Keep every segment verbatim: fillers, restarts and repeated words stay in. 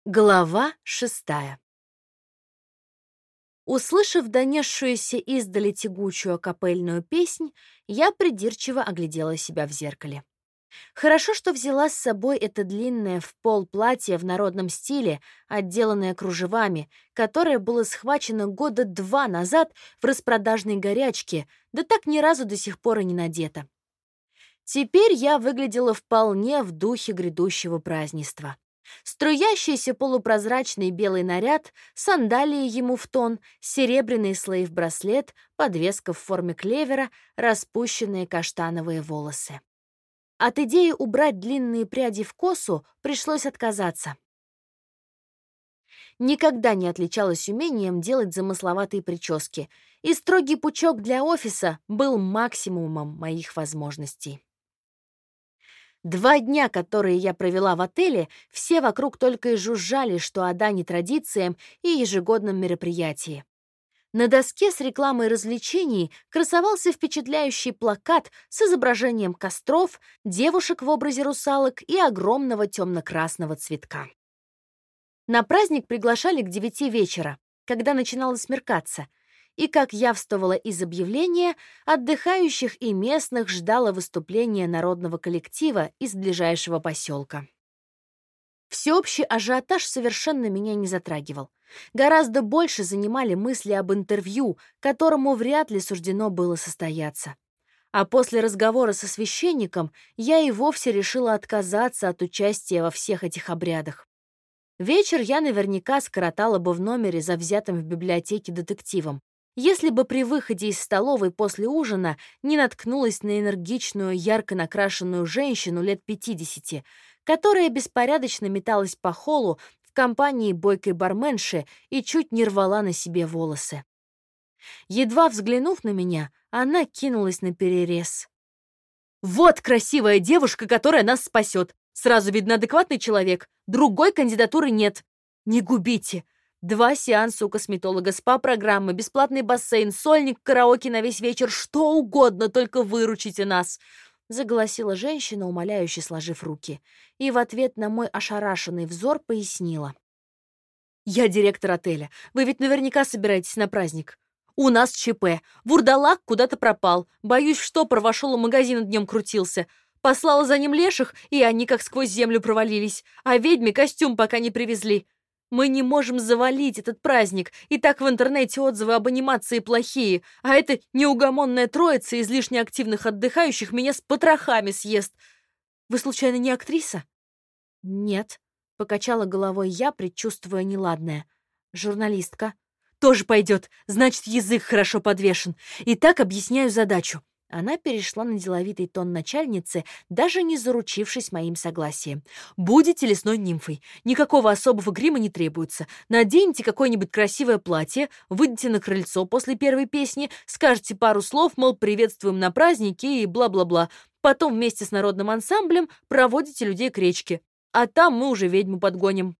Глава шестая. Услышав донесшуюся издали тягучую акапельную песнь, я придирчиво оглядела себя в зеркале. Хорошо, что взяла с собой это длинное в пол платье в народном стиле, отделанное кружевами, которое было схвачено года два назад в распродажной горячке, да так ни разу до сих пор и не надето. Теперь я выглядела вполне в духе грядущего празднества. Струящийся полупрозрачный белый наряд, сандалии ему в тон, серебряный слейв-браслет, подвеска в форме клевера, распущенные каштановые волосы. От идеи убрать длинные пряди в косу пришлось отказаться. Никогда не отличалась умением делать замысловатые прически, и строгий пучок для офиса был максимумом моих возможностей. Два дня, которые я провела в отеле, все вокруг только и жужжали, что о дани традициям и ежегодном мероприятии. На доске с рекламой развлечений красовался впечатляющий плакат с изображением костров, девушек в образе русалок и огромного темно-красного цветка. На праздник приглашали к девяти вечера, когда начинало смеркаться, и, как явствовало из объявления, отдыхающих и местных ждало выступление народного коллектива из ближайшего поселка. Всеобщий ажиотаж совершенно меня не затрагивал. Гораздо больше занимали мысли об интервью, которому вряд ли суждено было состояться. А после разговора со священником я и вовсе решила отказаться от участия во всех этих обрядах. Вечер я наверняка скоротала бы в номере, завзятым в библиотеке детективом, если бы при выходе из столовой после ужина не наткнулась на энергичную, ярко накрашенную женщину лет пятидесяти, которая беспорядочно металась по холлу в компании бойкой барменши и чуть не рвала на себе волосы. Едва взглянув на меня, она кинулась на перерез. «Вот красивая девушка, которая нас спасет! Сразу видно, адекватный человек, другой кандидатуры нет. Не губите! Два сеанса у косметолога, спа-программа, бесплатный бассейн, сольник, караоке на весь вечер, что угодно, только выручите нас!» Заголосила женщина, умоляюще сложив руки, и в ответ на мой ошарашенный взор пояснила. «Я директор отеля. Вы ведь наверняка собираетесь на праздник. У нас ЧП. Вурдалак куда-то пропал. Боюсь, в штопор вошел, у магазина днем крутился. Послала за ним леших, и они как сквозь землю провалились. А ведьме костюм пока не привезли. Мы не можем завалить этот праздник, и так в интернете отзывы об анимации плохие, а эта неугомонная троица излишне активных отдыхающих меня с потрохами съест. Вы, случайно, не актриса?» «Нет», — покачала головой я, предчувствуя неладное. «Журналистка». «Тоже пойдет, значит, язык хорошо подвешен. Итак, объясняю задачу». Она перешла на деловитый тон начальницы, даже не заручившись моим согласием. «Будете лесной нимфой. Никакого особого грима не требуется. Наденьте какое-нибудь красивое платье, выйдите на крыльцо после первой песни, скажете пару слов, мол, приветствуем на празднике и бла-бла-бла. Потом вместе с народным ансамблем проводите людей к речке. А там мы уже ведьму подгоним».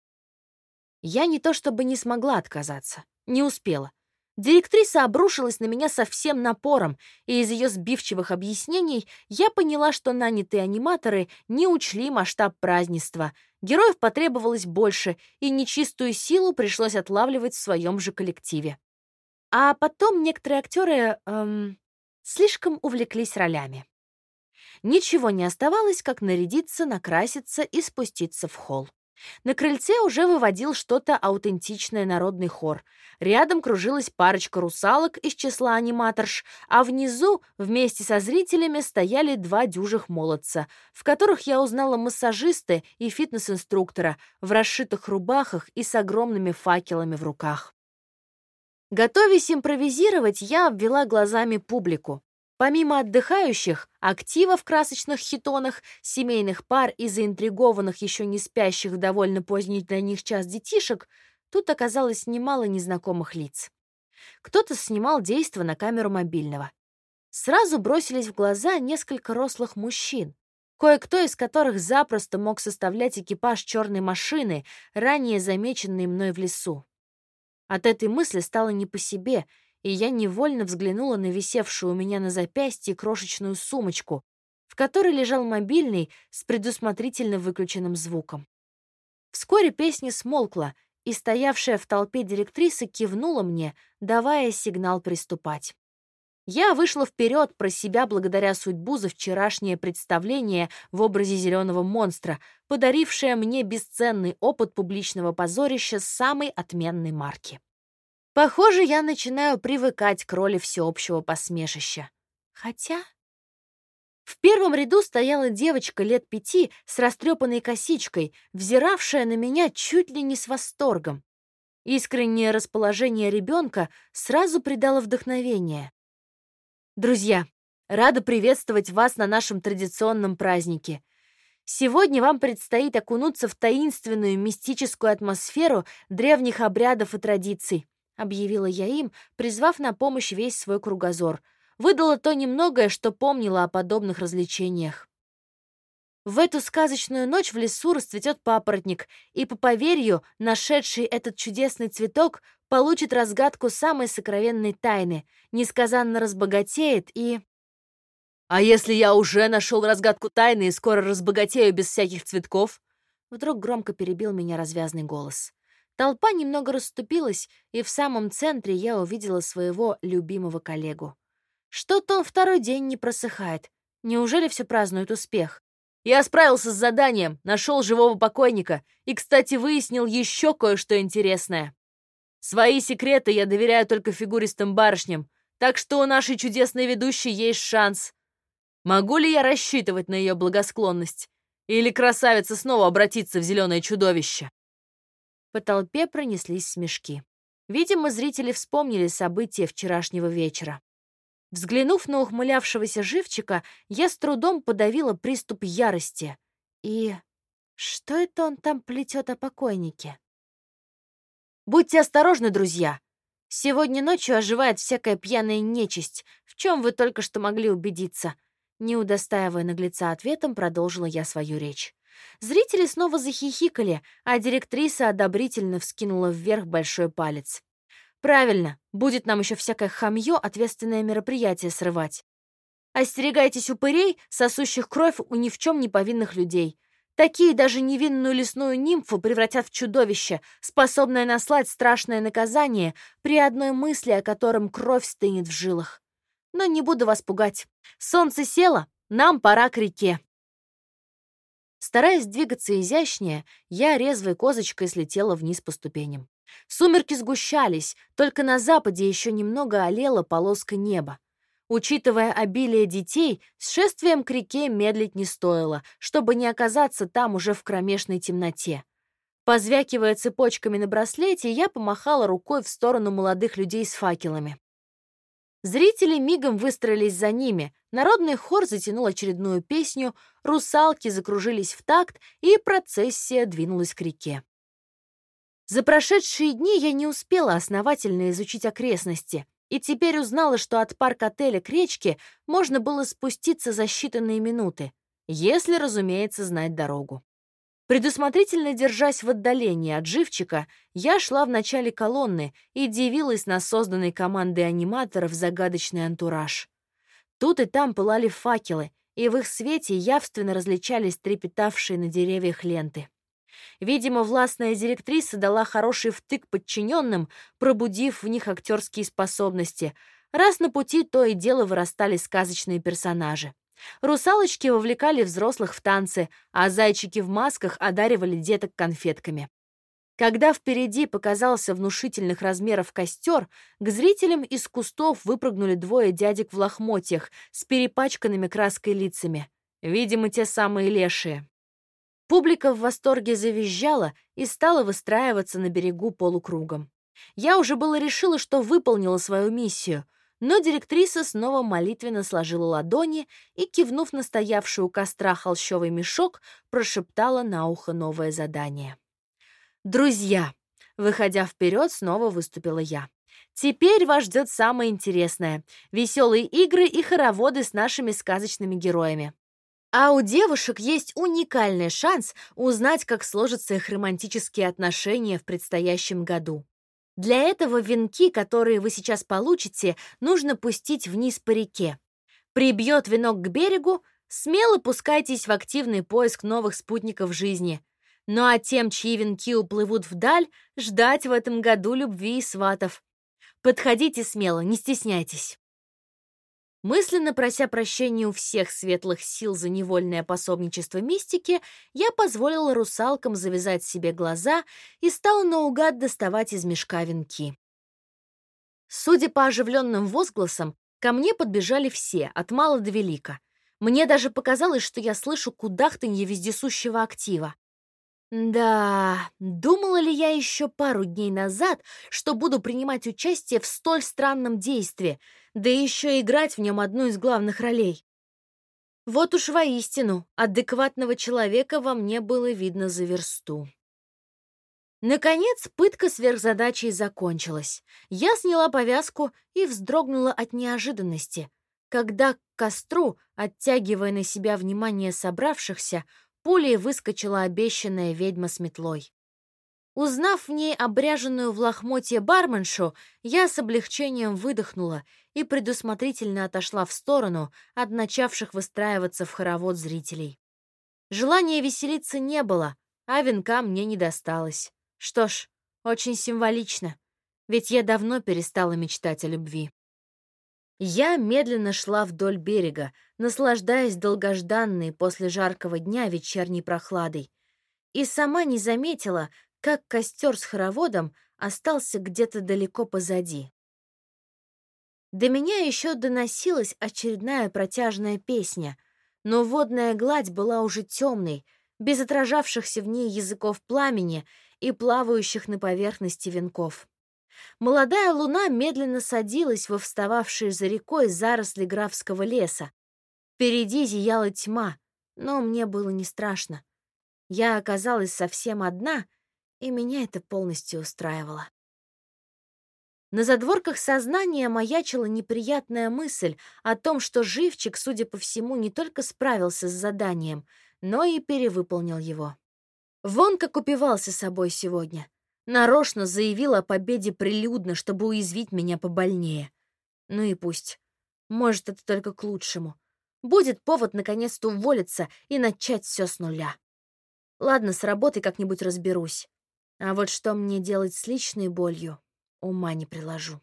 Я не то чтобы не смогла отказаться. Не успела. Директриса обрушилась на меня со всем напором, и из ее сбивчивых объяснений я поняла, что нанятые аниматоры не учли масштаб празднества. Героев потребовалось больше, и нечистую силу пришлось отлавливать в своем же коллективе. А потом некоторые актеры эм, слишком увлеклись ролями. Ничего не оставалось, как нарядиться, накраситься и спуститься в холл. На крыльце уже выводил что-то аутентичное народный хор. Рядом кружилась парочка русалок из числа аниматорш, а внизу вместе со зрителями стояли два дюжих молодца, в которых я узнала массажиста и фитнес-инструктора в расшитых рубахах и с огромными факелами в руках. Готовясь импровизировать, я обвела глазами публику. Помимо отдыхающих, актива в красочных хитонах, семейных пар и заинтригованных, еще не спящих в довольно поздний для них час детишек, тут оказалось немало незнакомых лиц. Кто-то снимал действо на камеру мобильного. Сразу бросились в глаза несколько рослых мужчин, кое-кто из которых запросто мог составлять экипаж черной машины, ранее замеченной мной в лесу. От этой мысли стало не по себе, и я невольно взглянула на висевшую у меня на запястье крошечную сумочку, в которой лежал мобильный с предусмотрительно выключенным звуком. Вскоре песня смолкла, и стоявшая в толпе директриса кивнула мне, давая сигнал приступать. Я вышла вперед про себя благодаря судьбу за вчерашнее представление в образе зеленого монстра, подарившее мне бесценный опыт публичного позорища самой отменной марки. Похоже, я начинаю привыкать к роли всеобщего посмешища. Хотя... В первом ряду стояла девочка лет пяти с растрепанной косичкой, взиравшая на меня чуть ли не с восторгом. Искреннее расположение ребенка сразу придало вдохновение. Друзья, рада приветствовать вас на нашем традиционном празднике. Сегодня вам предстоит окунуться в таинственную мистическую атмосферу древних обрядов и традиций, объявила я им, призвав на помощь весь свой кругозор. Выдала то немногое, что помнила о подобных развлечениях. В эту сказочную ночь в лесу расцветет папоротник, и, по поверью, нашедший этот чудесный цветок получит разгадку самой сокровенной тайны, несказанно разбогатеет и... «А если я уже нашел разгадку тайны и скоро разбогатею без всяких цветков?» Вдруг громко перебил меня развязный голос. Толпа немного расступилась, и в самом центре я увидела своего любимого коллегу. Что-то он второй день не просыхает. Неужели все празднуют успех? Я справился с заданием, нашел живого покойника и, кстати, выяснил еще кое-что интересное. Свои секреты я доверяю только фигуристым барышням, так что у нашей чудесной ведущей есть шанс. Могу ли я рассчитывать на ее благосклонность? Или красавица снова обратится в зеленое чудовище? По толпе пронеслись смешки. Видимо, зрители вспомнили события вчерашнего вечера. Взглянув на ухмылявшегося живчика, я с трудом подавила приступ ярости. И что это он там плетет о покойнике? Будьте осторожны, друзья. Сегодня ночью оживает всякая пьяная нечисть, в чем вы только что могли убедиться. Не удостаивая наглеца ответом, продолжила я свою речь. Зрители снова захихикали, а директриса одобрительно вскинула вверх большой палец. Правильно, будет нам еще всякое хамье ответственное мероприятие срывать. Остерегайтесь упырей, сосущих кровь у ни в чем не повинных людей. Такие даже невинную лесную нимфу превратят в чудовище, способное наслать страшное наказание, при одной мысли о котором кровь стынет в жилах. Но не буду вас пугать. Солнце село, нам пора к реке. Стараясь двигаться изящнее, я резвой козочкой слетела вниз по ступеням. Сумерки сгущались, только на западе еще немного олела полоска неба. Учитывая обилие детей, с шествием к реке медлить не стоило, чтобы не оказаться там уже в кромешной темноте. Позвякивая цепочками на браслете, я помахала рукой в сторону молодых людей с факелами. Зрители мигом выстроились за ними, народный хор затянул очередную песню, русалки закружились в такт, и процессия двинулась к реке. За прошедшие дни я не успела основательно изучить окрестности, и теперь узнала, что от парк-отеля к речке можно было спуститься за считанные минуты, если, разумеется, знать дорогу. Предусмотрительно держась в отдалении от живчика, я шла в начале колонны и дивилась на созданной командой аниматоров загадочный антураж. Тут и там пылали факелы, и в их свете явственно различались трепетавшие на деревьях ленты. Видимо, властная директриса дала хороший втык подчиненным, пробудив в них актерские способности, раз на пути то и дело вырастали сказочные персонажи. Русалочки вовлекали взрослых в танцы, а зайчики в масках одаривали деток конфетками. Когда впереди показался внушительных размеров костер, к зрителям из кустов выпрыгнули двое дядек в лохмотьях с перепачканными краской лицами. Видимо, те самые лешие. Публика в восторге завизжала и стала выстраиваться на берегу полукругом. Я уже было решила, что выполнила свою миссию, но директриса снова молитвенно сложила ладони и, кивнув на стоявший у костра холщовый мешок, прошептала на ухо новое задание. «Друзья!» — выходя вперед, снова выступила я. «Теперь вас ждет самое интересное — веселые игры и хороводы с нашими сказочными героями. А у девушек есть уникальный шанс узнать, как сложатся их романтические отношения в предстоящем году. Для этого венки, которые вы сейчас получите, нужно пустить вниз по реке. Прибьет венок к берегу, смело пускайтесь в активный поиск новых спутников жизни. Ну а тем, чьи венки уплывут вдаль, ждать в этом году любви и сватов. Подходите смело, не стесняйтесь. Мысленно прося прощения у всех светлых сил за невольное пособничество мистике, я позволила русалкам завязать себе глаза и стала наугад доставать из мешка венки. Судя по оживленным возгласам, ко мне подбежали все, от мала до велика. Мне даже показалось, что я слышу кудахтанье вездесущего актива. Да, думала ли я еще пару дней назад, что буду принимать участие в столь странном действии, да еще играть в нем одну из главных ролей? Вот уж воистину, адекватного человека во мне было видно за версту. Наконец, пытка сверхзадачей закончилась. Я сняла повязку и вздрогнула от неожиданности, когда к костру, оттягивая на себя внимание собравшихся, пулей выскочила обещанная ведьма с метлой. Узнав в ней обряженную в лохмотье барменшу, я с облегчением выдохнула и предусмотрительно отошла в сторону от начавших выстраиваться в хоровод зрителей. Желания веселиться не было, а венка мне не досталось. Что ж, очень символично, ведь я давно перестала мечтать о любви. Я медленно шла вдоль берега, наслаждаясь долгожданной после жаркого дня вечерней прохладой, и сама не заметила, как костер с хороводом остался где-то далеко позади. До меня еще доносилась очередная протяжная песня, но водная гладь была уже темной, без отражавшихся в ней языков пламени и плавающих на поверхности венков. Молодая луна медленно садилась во встававшие за рекой заросли графского леса. Впереди зияла тьма, но мне было не страшно. Я оказалась совсем одна, и меня это полностью устраивало. На задворках сознания маячила неприятная мысль о том, что живчик, судя по всему, не только справился с заданием, но и перевыполнил его. Вон как упивался собой сегодня. Нарочно заявил о победе прилюдно, чтобы уязвить меня побольнее. Ну и пусть. Может, это только к лучшему. Будет повод наконец-то уволиться и начать все с нуля. Ладно, с работой как-нибудь разберусь. А вот что мне делать с личной болью, ума не приложу.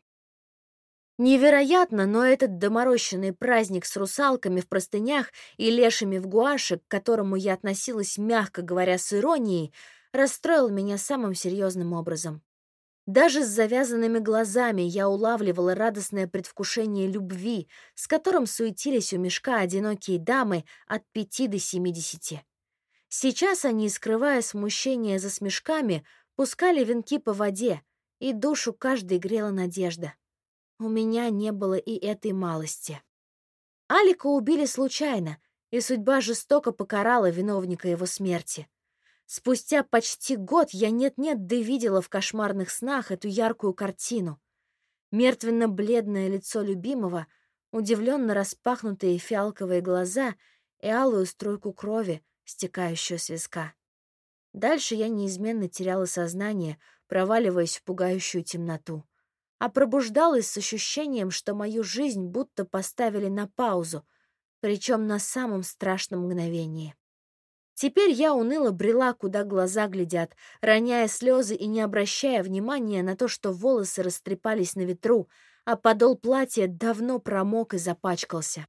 Невероятно, но этот доморощенный праздник с русалками в простынях и лешими в гуаше, к которому я относилась, мягко говоря, с иронией, расстроил меня самым серьезным образом. Даже с завязанными глазами я улавливала радостное предвкушение любви, с которым суетились у мешка одинокие дамы от пяти до семидесяти. Сейчас они, скрывая смущение за смешками, пускали венки по воде, и душу каждой грела надежда. У меня не было и этой малости. Алика убили случайно, и судьба жестоко покарала виновника его смерти. Спустя почти год я нет-нет да видела в кошмарных снах эту яркую картину. Мертвенно-бледное лицо любимого, удивленно распахнутые фиалковые глаза и алую струйку крови, стекающую с виска. Дальше я неизменно теряла сознание, проваливаясь в пугающую темноту, а пробуждалась с ощущением, что мою жизнь будто поставили на паузу, причем на самом страшном мгновении. Теперь я уныло брела, куда глаза глядят, роняя слезы и не обращая внимания на то, что волосы растрепались на ветру, а подол платья давно промок и запачкался.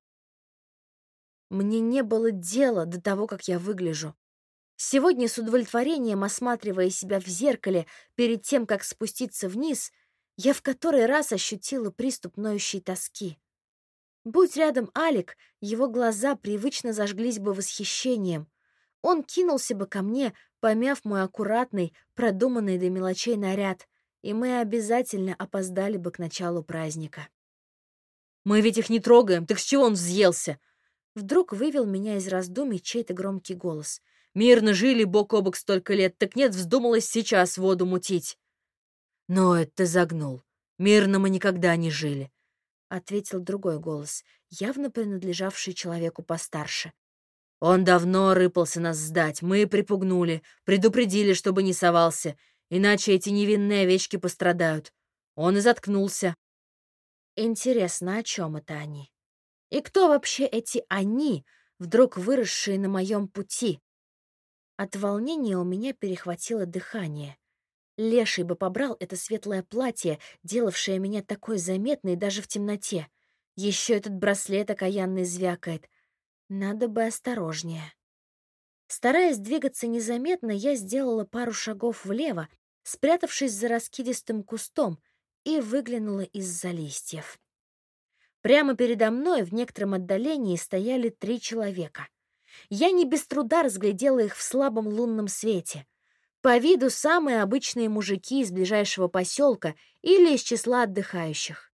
Мне не было дела до того, как я выгляжу. Сегодня с удовлетворением, осматривая себя в зеркале перед тем, как спуститься вниз, я в который раз ощутила приступ ноющей тоски. Будь рядом Алик, его глаза привычно зажглись бы восхищением. Он кинулся бы ко мне, помяв мой аккуратный, продуманный до мелочей наряд, и мы обязательно опоздали бы к началу праздника. «Мы ведь их не трогаем, так с чего он взъелся?» Вдруг вывел меня из раздумий чей-то громкий голос. «Мирно жили бок о бок столько лет, так нет, вздумалось сейчас воду мутить». «Но это ты загнул. Мирно мы никогда не жили», — ответил другой голос, явно принадлежавший человеку постарше. «Он давно рыпался нас сдать, мы припугнули, предупредили, чтобы не совался, иначе эти невинные овечки пострадают. Он и заткнулся». Интересно, о чем это они? И кто вообще эти «они», вдруг выросшие на моем пути? От волнения у меня перехватило дыхание. Леший бы побрал это светлое платье, делавшее меня такой заметной даже в темноте. Еще этот браслет окаянный звякает. Надо бы осторожнее. Стараясь двигаться незаметно, я сделала пару шагов влево, спрятавшись за раскидистым кустом, и выглянула из-за листьев. Прямо передо мной в некотором отдалении стояли три человека. Я не без труда разглядела их в слабом лунном свете. По виду самые обычные мужики из ближайшего поселка или из числа отдыхающих.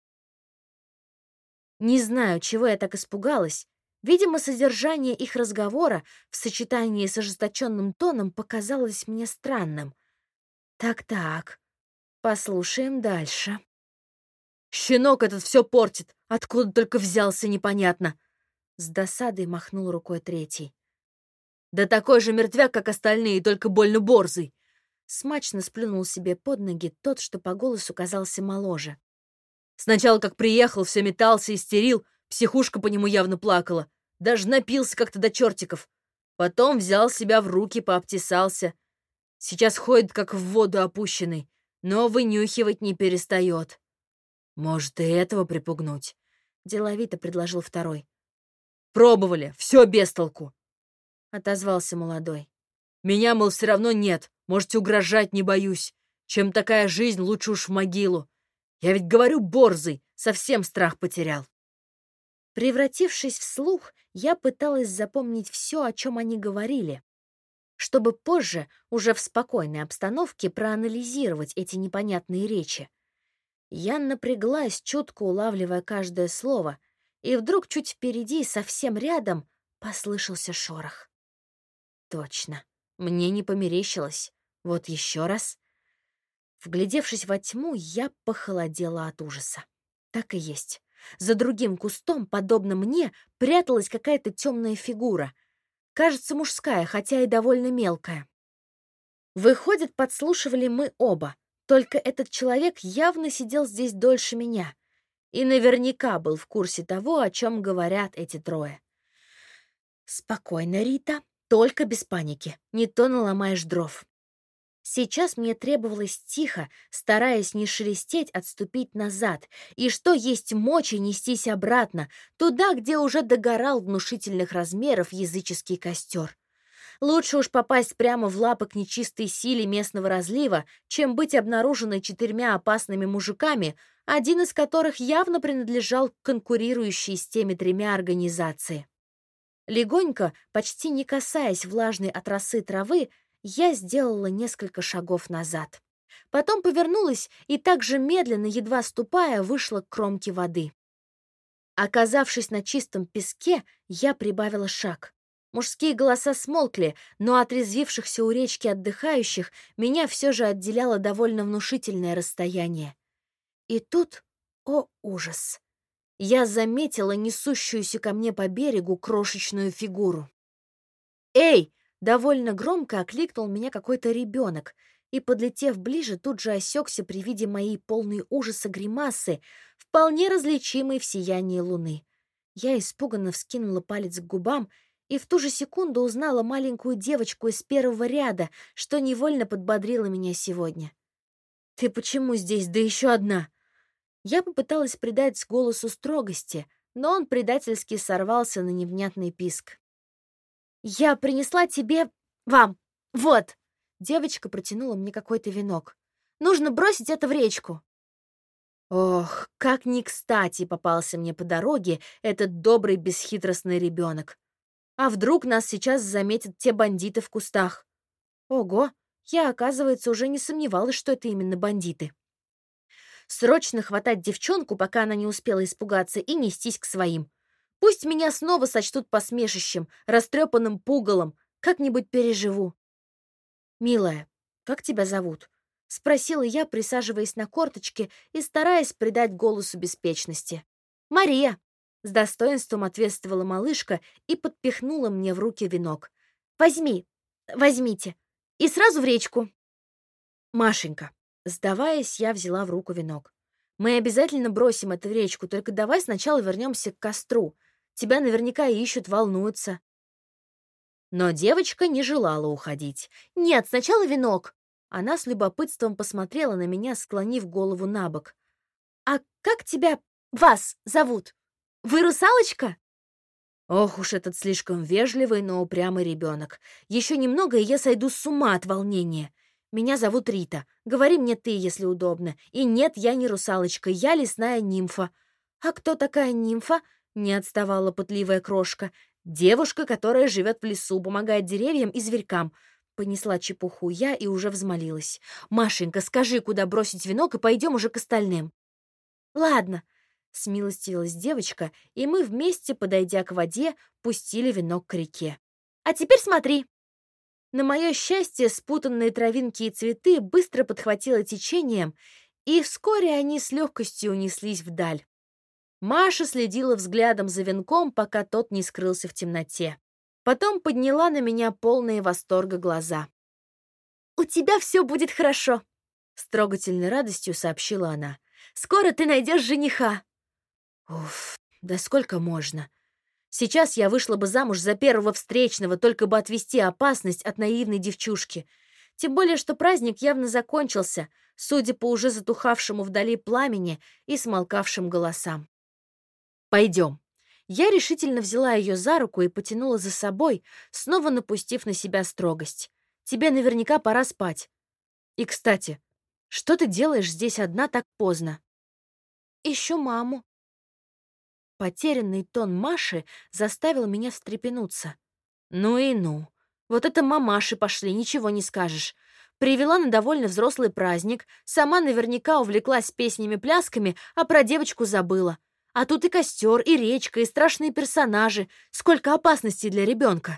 Не знаю, чего я так испугалась. Видимо, содержание их разговора в сочетании с ожесточенным тоном показалось мне странным. Так-так, послушаем дальше. «Щенок этот все портит, откуда только взялся, непонятно!» С досадой махнул рукой третий. «Да такой же мертвяк, как остальные, только больно борзый!» Смачно сплюнул себе под ноги тот, что по голосу казался моложе. «Сначала, как приехал, все метался, истерил, психушка по нему явно плакала, даже напился как-то до чертиков. Потом взял себя в руки, пообтесался. Сейчас ходит, как в воду опущенный, но вынюхивать не перестает. Может, и этого припугнуть?» — деловито предложил второй. «Пробовали, все без толку!» — отозвался молодой. «Меня, мол, все равно нет, можете угрожать, не боюсь. Чем такая жизнь, лучше уж в могилу. Я ведь говорю, борзый, совсем страх потерял». Превратившись в слух, я пыталась запомнить все, о чем они говорили, чтобы позже, уже в спокойной обстановке, проанализировать эти непонятные речи. Я напряглась, чутко улавливая каждое слово, и вдруг чуть впереди, совсем рядом, послышался шорох. Точно, мне не померещилось. Вот еще раз. Вглядевшись во тьму, я похолодела от ужаса. Так и есть. За другим кустом, подобно мне, пряталась какая-то темная фигура. Кажется, мужская, хотя и довольно мелкая. Выходит, подслушивали мы оба. Только этот человек явно сидел здесь дольше меня. И наверняка был в курсе того, о чем говорят эти трое. «Спокойно, Рита, только без паники. Не то наломаешь дров». Сейчас мне требовалось тихо, стараясь не шелестеть, отступить назад, и что есть мочи нестись обратно, туда, где уже догорал внушительных размеров языческий костер. Лучше уж попасть прямо в лапы к нечистой силе местного разлива, чем быть обнаруженной четырьмя опасными мужиками, один из которых явно принадлежал к конкурирующей с теми тремя организации. Легонько, почти не касаясь влажной от росы травы, я сделала несколько шагов назад. Потом повернулась и так же медленно, едва ступая, вышла к кромке воды. Оказавшись на чистом песке, я прибавила шаг. Мужские голоса смолкли, но от резвившихся у речки отдыхающих меня все же отделяло довольно внушительное расстояние. И тут, о ужас, я заметила несущуюся ко мне по берегу крошечную фигуру. «Эй!» — довольно громко окликнул меня какой-то ребенок, и, подлетев ближе, тут же осекся при виде моей полной ужаса гримасы, вполне различимой в сиянии луны. Я испуганно вскинула палец к губам и в ту же секунду узнала маленькую девочку из первого ряда, что невольно подбодрило меня сегодня. «Ты почему здесь, да еще одна?» Я попыталась придать голосу строгости, но он предательски сорвался на невнятный писк. «Я принесла тебе... вам. Вот!» Девочка протянула мне какой-то венок. «Нужно бросить это в речку». Ох, как не кстати попался мне по дороге этот добрый бесхитростный ребенок. А вдруг нас сейчас заметят те бандиты в кустах? Ого, я, оказывается, уже не сомневалась, что это именно бандиты. Срочно хватать девчонку, пока она не успела испугаться, и нестись к своим. Пусть меня снова сочтут посмешищем, растрепанным пугалом, как-нибудь переживу. «Милая, как тебя зовут?» — спросила я, присаживаясь на корточки и стараясь придать голосу беспечности. «Мария!» — с достоинством ответствовала малышка и подпихнула мне в руки венок. «Возьми, возьмите, и сразу в речку». «Машенька», сдаваясь, я взяла в руку венок. «Мы обязательно бросим это в речку, только давай сначала вернемся к костру. Тебя наверняка ищут, волнуются». Но девочка не желала уходить. «Нет, сначала венок!» Она с любопытством посмотрела на меня, склонив голову на бок. «А как тебя, вас, зовут? Вы русалочка?» Ох уж этот слишком вежливый, но упрямый ребенок. Еще немного, и я сойду с ума от волнения. Меня зовут Рита. Говори мне ты, если удобно. И нет, я не русалочка, я лесная нимфа. А кто такая нимфа? Не отставала пытливая крошка. Девушка, которая живет в лесу, помогает деревьям и зверькам. Понесла чепуху я и уже взмолилась. Машенька, скажи, куда бросить венок, и пойдем уже к остальным. Ладно. Смилостивилась девочка, и мы вместе, подойдя к воде, пустили венок к реке. «А теперь смотри!» На мое счастье, спутанные травинки и цветы быстро подхватило течением, и вскоре они с легкостью унеслись вдаль. Маша следила взглядом за венком, пока тот не скрылся в темноте. Потом подняла на меня полные восторга глаза. «У тебя все будет хорошо!» С трогательной радостью сообщила она. «Скоро ты найдешь жениха!» Уф, да сколько можно? Сейчас я вышла бы замуж за первого встречного, только бы отвести опасность от наивной девчушки. Тем более, что праздник явно закончился, судя по уже затухавшему вдали пламени и смолкавшим голосам. «Пойдем». Я решительно взяла ее за руку и потянула за собой, снова напустив на себя строгость. «Тебе наверняка пора спать. И, кстати, что ты делаешь здесь одна так поздно?» «Ищу маму». Потерянный тон Маши заставил меня встрепенуться. Ну и ну. Вот это мамаши пошли, ничего не скажешь. Привела на довольно взрослый праздник, сама наверняка увлеклась песнями-плясками, а про девочку забыла. А тут и костер, и речка, и страшные персонажи. Сколько опасностей для ребенка.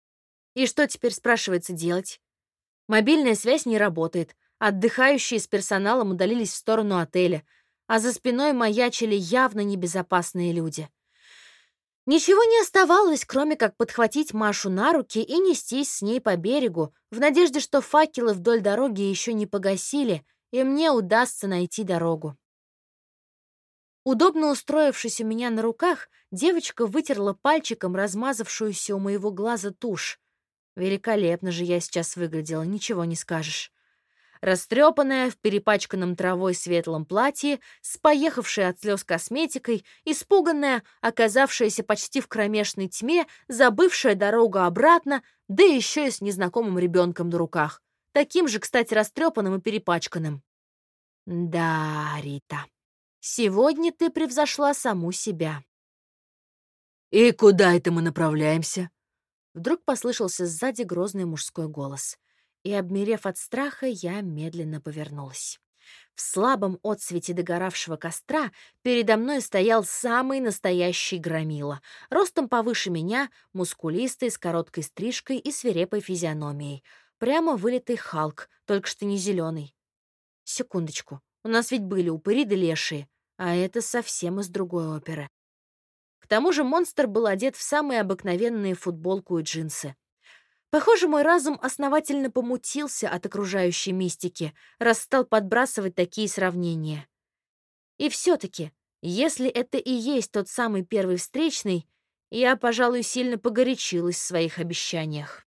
И что теперь, спрашивается, делать? Мобильная связь не работает. Отдыхающие с персоналом удалились в сторону отеля, а за спиной маячили явно небезопасные люди. Ничего не оставалось, кроме как подхватить Машу на руки и нестись с ней по берегу, в надежде, что факелы вдоль дороги еще не погасили, и мне удастся найти дорогу. Удобно устроившись у меня на руках, девочка вытерла пальчиком размазавшуюся у моего глаза тушь. Великолепно же я сейчас выглядела, ничего не скажешь. Растрепанная, в перепачканном травой светлом платье, с поехавшей от слез косметикой, испуганная, оказавшаяся почти в кромешной тьме, забывшая дорогу обратно, да еще и с незнакомым ребенком на руках. Таким же, кстати, растрепанным и перепачканным. Да, Рита, сегодня ты превзошла саму себя. «И куда это мы направляемся?» Вдруг послышался сзади грозный мужской голос. И, обмерев от страха, я медленно повернулась. В слабом отсвете догоравшего костра передо мной стоял самый настоящий громила, ростом повыше меня, мускулистый, с короткой стрижкой и свирепой физиономией. Прямо вылитый Халк, только что не зеленый. Секундочку, у нас ведь были упыри да лешие, а это совсем из другой оперы. К тому же монстр был одет в самые обыкновенные футболку и джинсы. Похоже, мой разум основательно помутился от окружающей мистики, раз стал подбрасывать такие сравнения. И все-таки, если это и есть тот самый первый встречный, я, пожалуй, сильно погорячилась в своих обещаниях.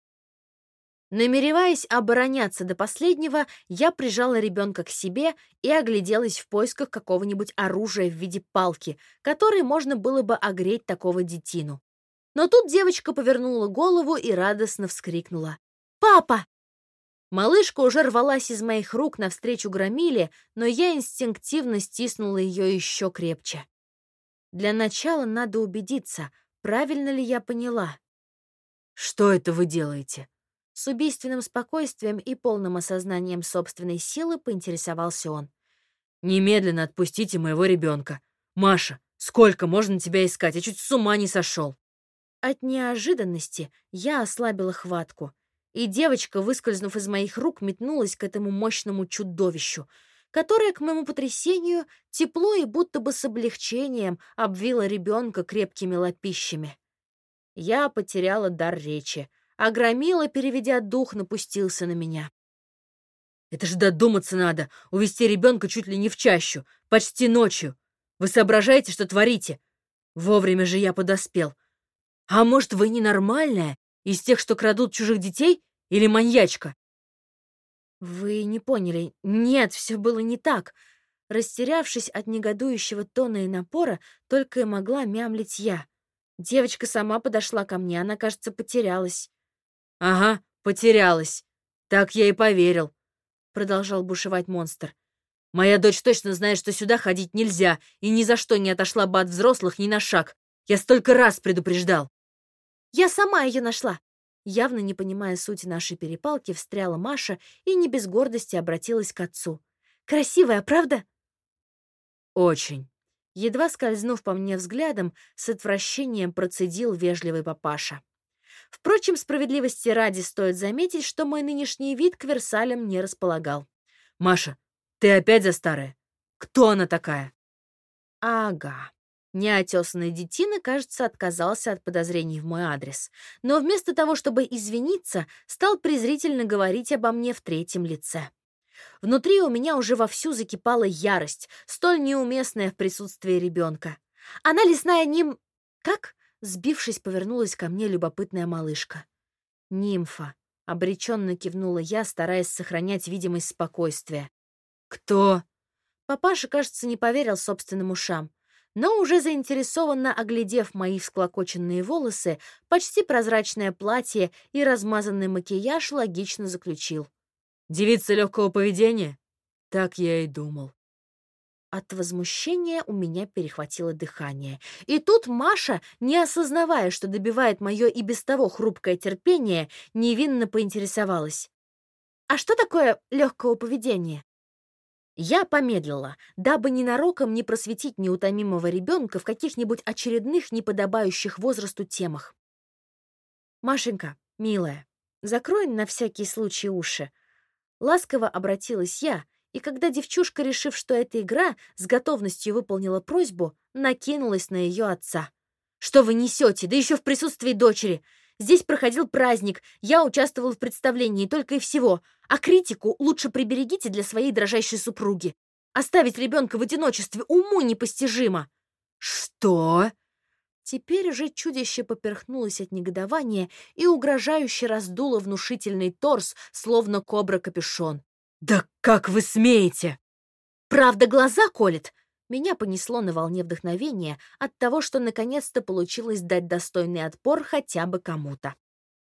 Намереваясь обороняться до последнего, я прижала ребенка к себе и огляделась в поисках какого-нибудь оружия в виде палки, которой можно было бы огреть такого детину. Но тут девочка повернула голову и радостно вскрикнула. «Папа!» Малышка уже рвалась из моих рук навстречу громиле, но я инстинктивно стиснула ее еще крепче. Для начала надо убедиться, правильно ли я поняла. «Что это вы делаете?» С убийственным спокойствием и полным осознанием собственной силы поинтересовался он. «Немедленно отпустите моего ребенка. Маша, сколько можно тебя искать? Я чуть с ума не сошел». От неожиданности я ослабила хватку, и девочка, выскользнув из моих рук, метнулась к этому мощному чудовищу, которое, к моему потрясению, тепло и будто бы с облегчением обвило ребенка крепкими лапищами. Я потеряла дар речи, а громила, переведя дух, напустился на меня. «Это же додуматься надо, увести ребенка чуть ли не в чащу, почти ночью. Вы соображаете, что творите? Вовремя же я подоспел. А может, вы ненормальная Из тех, что крадут чужих детей? Или маньячка?» «Вы не поняли. Нет, все было не так». Растерявшись от негодующего тона и напора, только и могла мямлить я. Девочка сама подошла ко мне, она, кажется, потерялась. «Ага, потерялась. Так я и поверил», — продолжал бушевать монстр. «Моя дочь точно знает, что сюда ходить нельзя, и ни за что не отошла бы от взрослых ни на шаг. Я столько раз предупреждал». «Я сама ее нашла!» Явно не понимая сути нашей перепалки, встряла Маша и не без гордости обратилась к отцу. «Красивая, правда?» «Очень». Едва скользнув по мне взглядом, с отвращением процедил вежливый папаша. Впрочем, справедливости ради стоит заметить, что мой нынешний вид к Версалям не располагал. «Маша, ты опять за старое? Кто она такая?» Ага. Неотесанный детина, кажется, отказался от подозрений в мой адрес, но вместо того, чтобы извиниться, стал презрительно говорить обо мне в третьем лице. Внутри у меня уже вовсю закипала ярость, столь неуместная в присутствии ребенка. Она лесная ним... Как? Сбившись, повернулась ко мне любопытная малышка. «Нимфа», — обреченно кивнула я, стараясь сохранять видимость спокойствия. «Кто?» Папаша, кажется, не поверил собственным ушам, но уже заинтересованно оглядев мои всклокоченные волосы, почти прозрачное платье и размазанный макияж, логично заключил. «Девица легкого поведения?» «Так я и думал». От возмущения у меня перехватило дыхание. И тут Маша, не осознавая, что добивает мое и без того хрупкое терпение, невинно поинтересовалась. «А что такое легкого поведения?» Я помедлила, дабы ненароком не просветить неутомимого ребенка в каких-нибудь очередных неподобающих возрасту темах. «Машенька, милая, закрой на всякий случай уши». Ласково обратилась я, и когда девчушка, решив, что это игра, с готовностью выполнила просьбу, накинулась на ее отца. «Что вы несете? Да еще в присутствии дочери! Здесь проходил праздник, я участвовал в представлении, только и всего. А критику лучше приберегите для своей дрожайшей супруги. Оставить ребенка в одиночестве уму непостижимо». «Что?» Теперь уже чудище поперхнулось от негодования и угрожающе раздуло внушительный торс, словно кобра-капюшон. «Да как вы смеете?» «Правда, глаза колет!» Меня понесло на волне вдохновения от того, что наконец-то получилось дать достойный отпор хотя бы кому-то.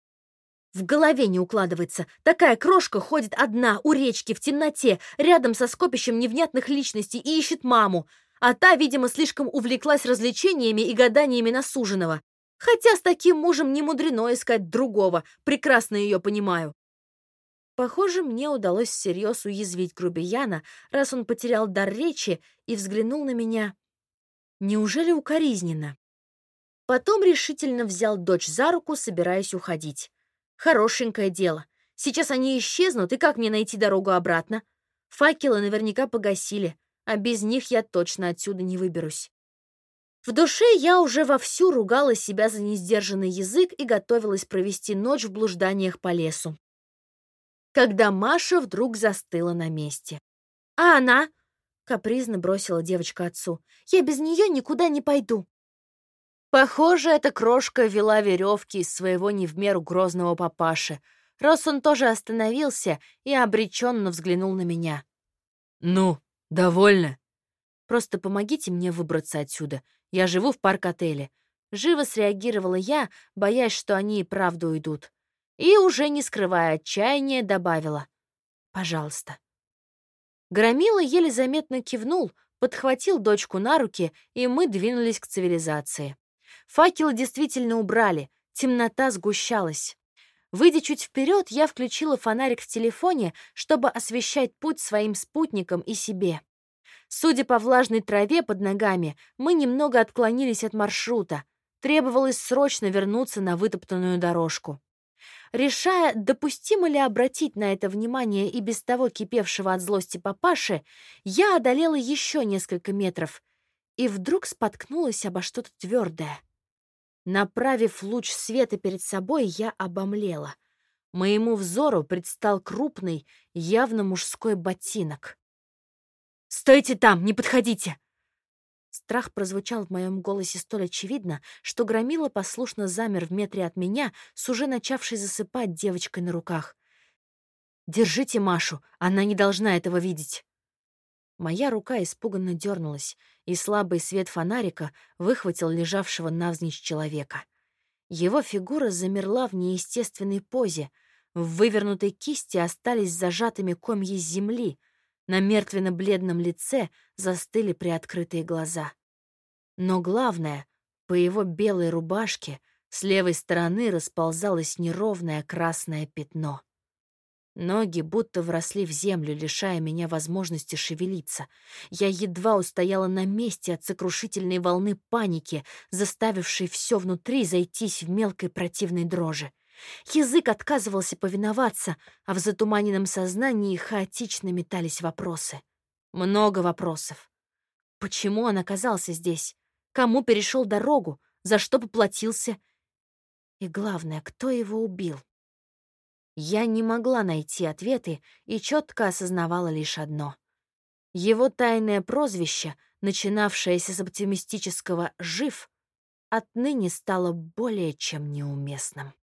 В голове не укладывается. Такая крошка ходит одна у речки в темноте, рядом со скопищем невнятных личностей и ищет маму, а та, видимо, слишком увлеклась развлечениями и гаданиями на суженого. Хотя с таким мужем не мудрено искать другого, прекрасно ее понимаю. Похоже, мне удалось всерьез уязвить грубияна, раз он потерял дар речи и взглянул на меня. Неужели укоризненно? Потом решительно взял дочь за руку, собираясь уходить. Хорошенькое дело. Сейчас они исчезнут, и как мне найти дорогу обратно? Факелы наверняка погасили, а без них я точно отсюда не выберусь. В душе я уже вовсю ругала себя за несдержанный язык и готовилась провести ночь в блужданиях по лесу, когда Маша вдруг застыла на месте. «А она?» — капризно бросила девочка отцу. «Я без нее никуда не пойду». Похоже, эта крошка вела веревки из своего не в меру грозного папаши, раз он тоже остановился и обреченно взглянул на меня. «Ну, довольно?» «Просто помогите мне выбраться отсюда. Я живу в парк-отеле». Живо среагировала я, боясь, что они и правда уйдут. И, уже не скрывая отчаяния, добавила: «Пожалуйста». Громила еле заметно кивнул, подхватил дочку на руки, и мы двинулись к цивилизации. Факелы действительно убрали, темнота сгущалась. Выйдя чуть вперед, я включила фонарик в телефоне, чтобы освещать путь своим спутникам и себе. Судя по влажной траве под ногами, мы немного отклонились от маршрута. Требовалось срочно вернуться на вытоптанную дорожку. Решая, допустимо ли обратить на это внимание и без того кипевшего от злости папаши, я одолела еще несколько метров и вдруг споткнулась обо что-то твердое. Направив луч света перед собой, я обомлела. Моему взору предстал крупный, явно мужской ботинок. «Стойте там, не подходите!» Страх прозвучал в моем голосе столь очевидно, что Громила послушно замер в метре от меня с уже начавшей засыпать девочкой на руках. «Держите Машу, она не должна этого видеть!» Моя рука испуганно дернулась, и слабый свет фонарика выхватил лежавшего навзничь человека. Его фигура замерла в неестественной позе, в вывернутой кисти остались зажатыми комья земли, на мертвенно-бледном лице застыли приоткрытые глаза. Но главное, по его белой рубашке с левой стороны расползалось неровное красное пятно. Ноги будто вросли в землю, лишая меня возможности шевелиться. Я едва устояла на месте от сокрушительной волны паники, заставившей все внутри зайтись в мелкой противной дрожи. Язык отказывался повиноваться, а в затуманенном сознании хаотично метались вопросы. Много вопросов. Почему он оказался здесь? Кому перешел дорогу? За что поплатился? И главное, кто его убил? Я не могла найти ответы и четко осознавала лишь одно. Его тайное прозвище, начинавшееся с оптимистического «жив», отныне стало более чем неуместным.